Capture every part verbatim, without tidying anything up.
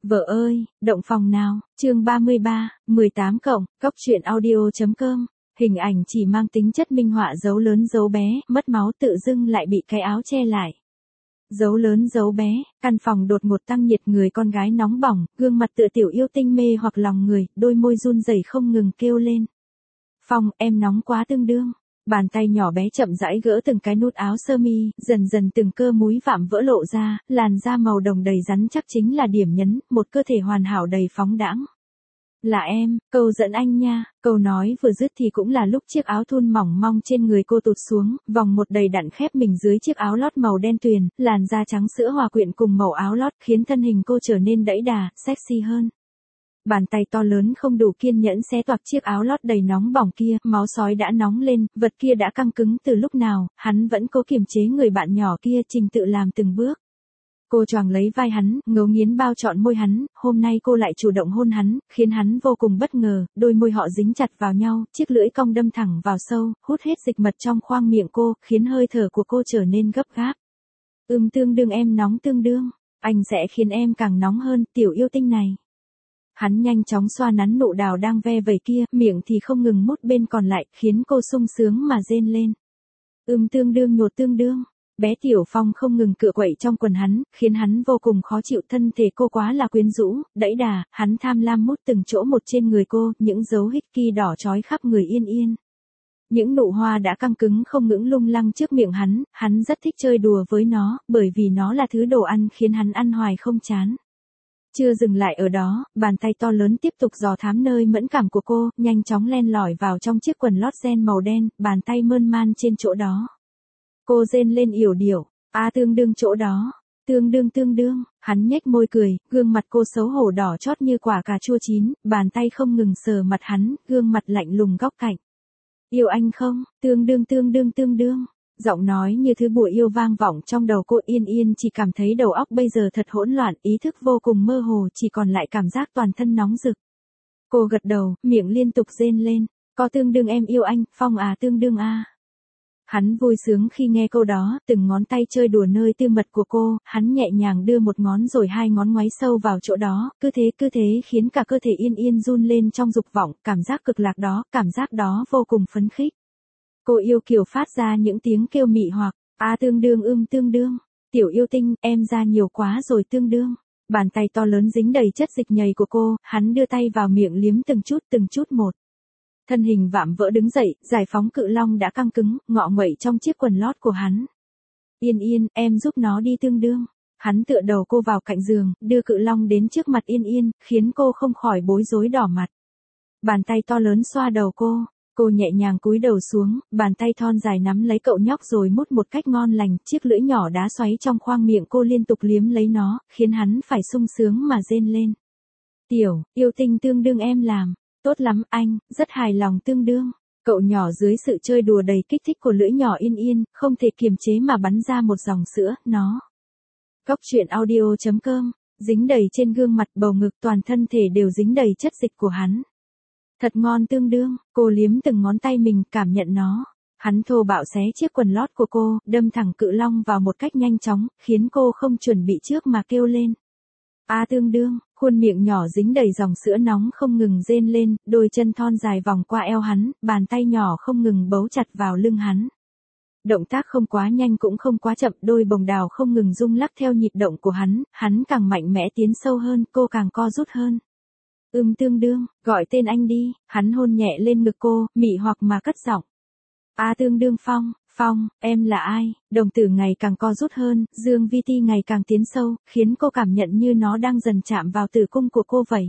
Vợ ơi, động phòng nào, chương ba mươi ba, mười tám cộng, cóc truyện audio.com, hình ảnh chỉ mang tính chất minh họa dấu lớn dấu bé, mất máu tự dưng lại bị cái áo che lại. Dấu lớn dấu bé, căn phòng đột ngột tăng nhiệt, người con gái nóng bỏng, gương mặt tựa tiểu yêu tinh mê hoặc lòng người, đôi môi run rẩy không ngừng kêu lên. Phong, em nóng quá tương đương. Bàn tay nhỏ bé chậm rãi gỡ từng cái nút áo sơ mi, dần dần từng cơ múi vạm vỡ lộ ra, làn da màu đồng đầy rắn chắc chính là điểm nhấn, một cơ thể hoàn hảo đầy phóng đãng. Là em, cầu dẫn anh nha, câu nói vừa dứt thì cũng là lúc chiếc áo thun mỏng mong trên người cô tụt xuống, vòng một đầy đặn khép mình dưới chiếc áo lót màu đen tuyền, làn da trắng sữa hòa quyện cùng màu áo lót khiến thân hình cô trở nên đẫy đà, sexy hơn. Bàn tay to lớn không đủ kiên nhẫn xé toạc chiếc áo lót đầy nóng bỏng kia, máu sói đã nóng lên, vật kia đã căng cứng từ lúc nào, hắn vẫn cố kiềm chế người bạn nhỏ kia, trình tự làm từng bước. Cô choàng lấy vai hắn, ngấu nghiến bao trọn môi hắn, hôm nay cô lại chủ động hôn hắn, khiến hắn vô cùng bất ngờ, đôi môi họ dính chặt vào nhau, chiếc lưỡi cong đâm thẳng vào sâu, hút hết dịch mật trong khoang miệng cô, khiến hơi thở của cô trở nên gấp gáp. Ừm tương đương em nóng tương đương, anh sẽ khiến em càng nóng hơn, tiểu yêu tinh này. Hắn nhanh chóng xoa nắn nụ đào đang ve vẩy kia, miệng thì không ngừng mút bên còn lại, khiến cô sung sướng mà rên lên. Ừm tương đương nhột tương đương. Bé Tiểu Phong không ngừng cựa quậy trong quần hắn, khiến hắn vô cùng khó chịu, thân thể cô quá là quyến rũ, đẫy đà, hắn tham lam mút từng chỗ một trên người cô, những dấu hít ki đỏ chói khắp người Yên Yên. Những nụ hoa đã căng cứng không ngừng lung lăng trước miệng hắn, hắn rất thích chơi đùa với nó, bởi vì nó là thứ đồ ăn khiến hắn ăn hoài không chán. Chưa dừng lại ở đó, bàn tay to lớn tiếp tục dò thám nơi mẫn cảm của cô, nhanh chóng len lỏi vào trong chiếc quần lót ren màu đen, bàn tay mơn man trên chỗ đó. Cô rên lên yểu điệu, a tương đương chỗ đó, tương đương tương đương, hắn nhếch môi cười, gương mặt cô xấu hổ đỏ chót như quả cà chua chín, bàn tay không ngừng sờ mặt hắn, gương mặt lạnh lùng góc cạnh. Yêu anh không, tương đương tương đương tương đương, giọng nói như thứ bùa yêu vang vọng trong đầu cô. Yên Yên chỉ cảm thấy đầu óc bây giờ thật hỗn loạn, ý thức vô cùng mơ hồ, chỉ còn lại cảm giác toàn thân nóng rực. Cô gật đầu, miệng liên tục rên lên, có tương đương em yêu anh, Phong à tương đương a. Hắn vui sướng khi nghe câu đó, từng ngón tay chơi đùa nơi tư mật của cô, hắn nhẹ nhàng đưa một ngón rồi hai ngón ngoáy sâu vào chỗ đó, cứ thế cứ thế khiến cả cơ thể Yên Yên run lên trong dục vọng, cảm giác cực lạc đó, cảm giác đó vô cùng phấn khích. Cô yêu kiều phát ra những tiếng kêu mị hoặc, a tương đương ưm tương đương, tiểu yêu tinh, em ra nhiều quá rồi tương đương. Bàn tay to lớn dính đầy chất dịch nhầy của cô, hắn đưa tay vào miệng liếm từng chút từng chút một. Thân hình vạm vỡ đứng dậy, giải phóng cự long đã căng cứng, ngọ nguậy trong chiếc quần lót của hắn. Yên Yên, em giúp nó đi tương đương. Hắn tựa đầu cô vào cạnh giường, đưa cự long đến trước mặt Yên Yên, khiến cô không khỏi bối rối đỏ mặt. Bàn tay to lớn xoa đầu cô, cô nhẹ nhàng cúi đầu xuống, bàn tay thon dài nắm lấy cậu nhóc rồi mút một cách ngon lành, chiếc lưỡi nhỏ đá xoáy trong khoang miệng cô liên tục liếm lấy nó, khiến hắn phải sung sướng mà rên lên. Tiểu, yêu tinh tương đương em làm. Tốt lắm anh, rất hài lòng tương đương. Cậu nhỏ dưới sự chơi đùa đầy kích thích của lưỡi nhỏ Yên Yên, không thể kiềm chế mà bắn ra một dòng sữa, nó. Cóc truyện audio.com, dính đầy trên gương mặt, bầu ngực, toàn thân thể đều dính đầy chất dịch của hắn. Thật ngon tương đương, cô liếm từng ngón tay mình, cảm nhận nó. Hắn thô bạo xé chiếc quần lót của cô, đâm thẳng cự long vào một cách nhanh chóng, khiến cô không chuẩn bị trước mà kêu lên. A tương đương, khuôn miệng nhỏ dính đầy dòng sữa nóng không ngừng rên lên, đôi chân thon dài vòng qua eo hắn, bàn tay nhỏ không ngừng bấu chặt vào lưng hắn. Động tác không quá nhanh cũng không quá chậm, đôi bồng đào không ngừng rung lắc theo nhịp động của hắn, hắn càng mạnh mẽ tiến sâu hơn, cô càng co rút hơn. Ừm tương đương, gọi tên anh đi, hắn hôn nhẹ lên ngực cô, mị hoặc mà cất giọng. A tương đương Phong. Phong, em là ai? Đồng tử ngày càng co rút hơn, dương vi ti ngày càng tiến sâu, khiến cô cảm nhận như nó đang dần chạm vào tử cung của cô vậy.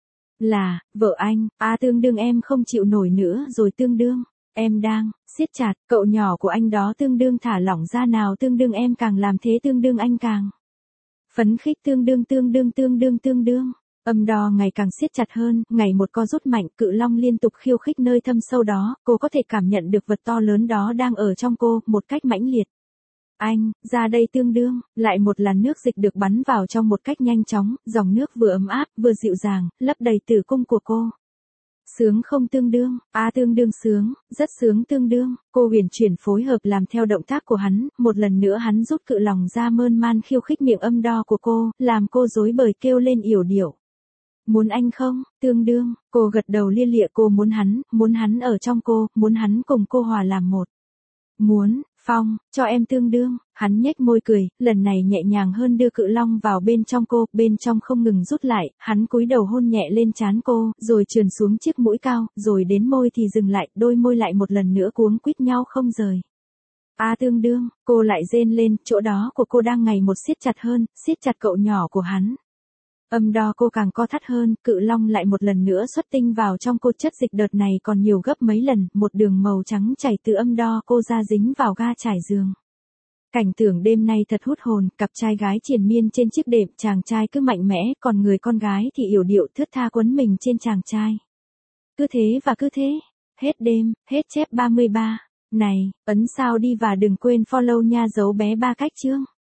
Là, vợ anh, a tương đương em không chịu nổi nữa rồi tương đương, em đang, siết chặt, cậu nhỏ của anh đó tương đương thả lỏng ra nào tương đương em càng làm thế tương đương anh càng. Phấn khích tương đương tương đương tương đương tương đương. Âm đo ngày càng siết chặt hơn, ngày một co rút mạnh, cự long liên tục khiêu khích nơi thâm sâu đó, cô có thể cảm nhận được vật to lớn đó đang ở trong cô, một cách mãnh liệt. Anh, ra đây tương đương, lại một làn nước dịch được bắn vào trong một cách nhanh chóng, dòng nước vừa ấm áp, vừa dịu dàng, lấp đầy tử cung của cô. Sướng không tương đương, a tương đương sướng, rất sướng tương đương, cô huyền chuyển phối hợp làm theo động tác của hắn, một lần nữa hắn rút cự lòng ra mơn man khiêu khích miệng âm đo của cô, làm cô rối bời kêu lên yểu điệu. Muốn anh không, tương đương, cô gật đầu lia lịa cô muốn hắn, muốn hắn ở trong cô, muốn hắn cùng cô hòa làm một. Muốn, Phong, cho em tương đương, hắn nhếch môi cười, lần này nhẹ nhàng hơn đưa cự long vào bên trong cô, bên trong không ngừng rút lại, hắn cúi đầu hôn nhẹ lên trán cô, rồi trườn xuống chiếc mũi cao, rồi đến môi thì dừng lại, đôi môi lại một lần nữa cuống quýt nhau không rời. A tương đương, cô lại rên lên, chỗ đó của cô đang ngày một siết chặt hơn, siết chặt cậu nhỏ của hắn. Âm đo cô càng co thắt hơn, cự long lại một lần nữa xuất tinh vào trong cô, chất dịch đợt này còn nhiều gấp mấy lần, một đường màu trắng chảy từ âm đo cô ra dính vào ga trải giường. Cảnh tượng đêm nay thật hút hồn, cặp trai gái triền miên trên chiếc đệm, chàng trai cứ mạnh mẽ, còn người con gái thì yểu điệu thướt tha quấn mình trên chàng trai. Cứ thế và cứ thế, hết đêm, hết chép ba mươi ba. Này, ấn sao đi và đừng quên follow nha dấu bé ba cách chương.